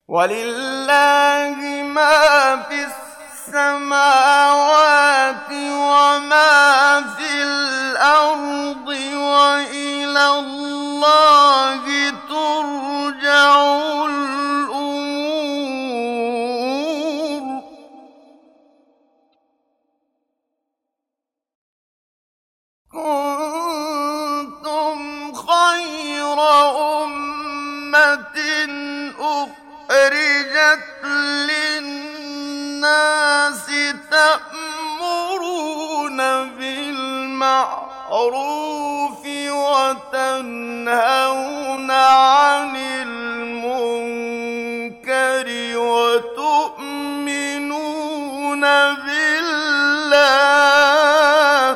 وَلِلَّهِ مَا فِي السَّمَاوَاتِ وَمَا فِي الْأَرْضِ وَإِلَى اللَّهِ تُرْجَعُ الْأُمُورُ كُنتُمْ خَيْرَ أُمَّةٍ أُخْرِجَتْ لِلنَّاسِ تَأْمُرُونَ بِالْمَعْرُوفِ وَتَنْهَوْنَ عَنِ الْمُنكَرِ وَتُؤْمِنُونَ بِاللَّهِ ۗ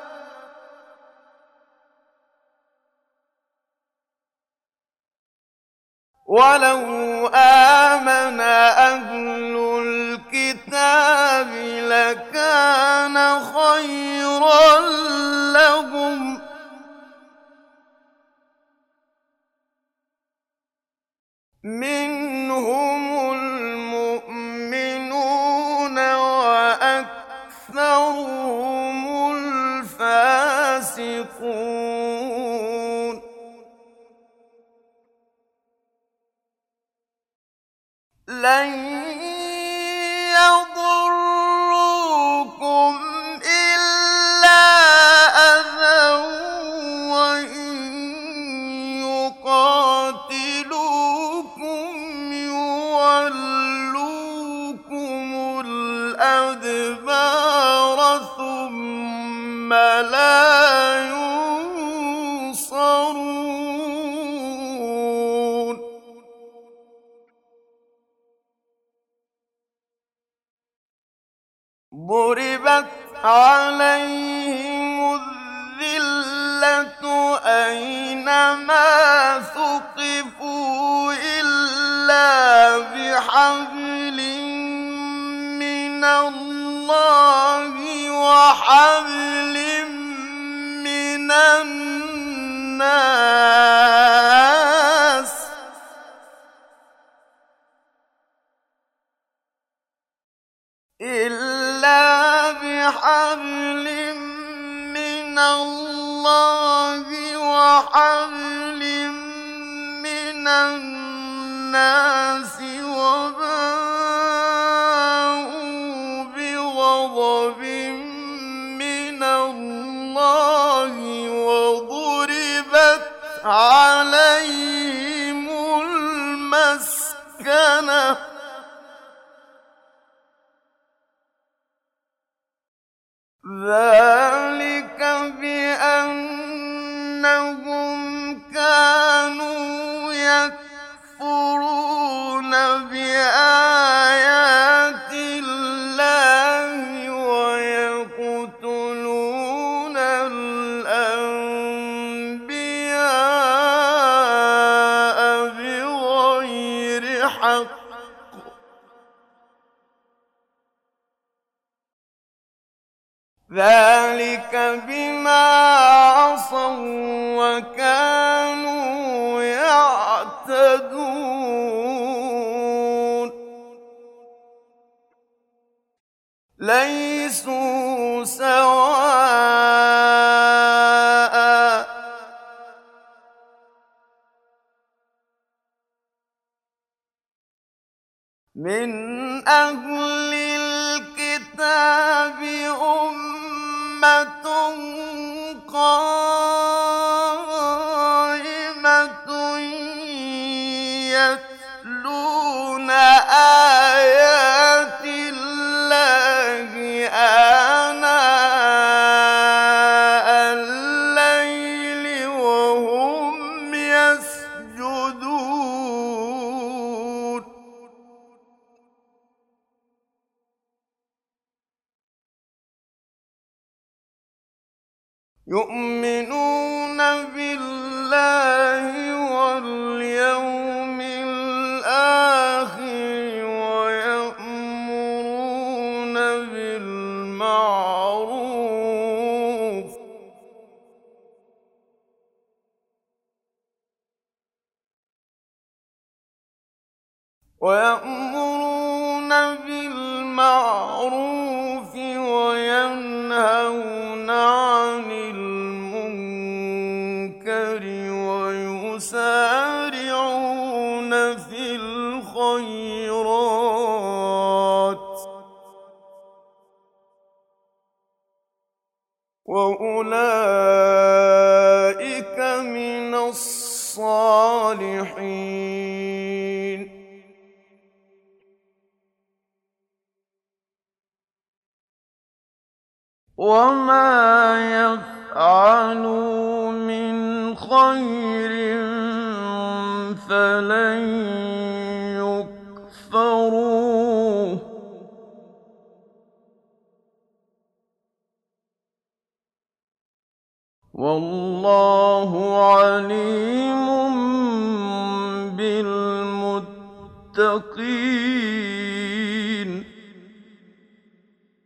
وَلَوْ آمَنَ أَهْلُ الْكِتَابِ لَكَانَ خَيْرًا لَّهُمْ ۚ مِنْهُمُ الْمُؤْمِنُونَ وَأَكْثَرُهُمُ الْفَاسِقُونَ لَن يَضُرُّوكُمْ إِلَّا أَذًى وَإِن يُقَاتِلُوكُمْ يُوَلُّوكُمُ الْأَدْبَارَ ثُمَّ لَا يُنصَرُونَ ضُرِبَتْ عَلَيْهِمُ الذِّلَّةُ أَيْنَمَا ثُقِفُوا إِلَّا بِحَبْلٍ مِّنَ اللَّهِ وَحَبْلٍ مِّنَ النَّاسِ وَبَاءُوا بِغَضَبٍ مِّنَ اللَّهِ وَضُرِبَتْ عَلَيْهِمُ الْمَسْكَنَةُ ۚ ذَٰلِكَ بِأَنَّهُمْ كَانُوا يَكْفُرُونَ بِآيَاتِ اللَّهِ وَيَقْتُلُونَ الْأَنبِيَاءَ بِغَيْرِ حَقٍّ ۚ ذَٰلِكَ بِمَا عَصَوا وَّكَانُوا يَعْتَدُونَ لَيْسُوا سَوَاءً ۗ مِّنْ أَهْلِ الْكِتَابِ أُمَّةٌ قَائِمَةٌ يَتْلُونَ آيَاتِ اللَّهِ آنَاءَ اللَّيْلِ وَهُمْ يَسْجُدُونَ يُؤْمِنُونَ بِاللَّهِ وَالْيَوْمِ الْآخِرِ وَيَأْمُرُونَ بِالْمَعْرُوفِ ويأمرون بالمعروف وينهون عن المنكر ويسارعون في الخيرات وأولئك من الصالحين. وما يفعلوا من خير فلن يكفروه والله عليم بالمتقين.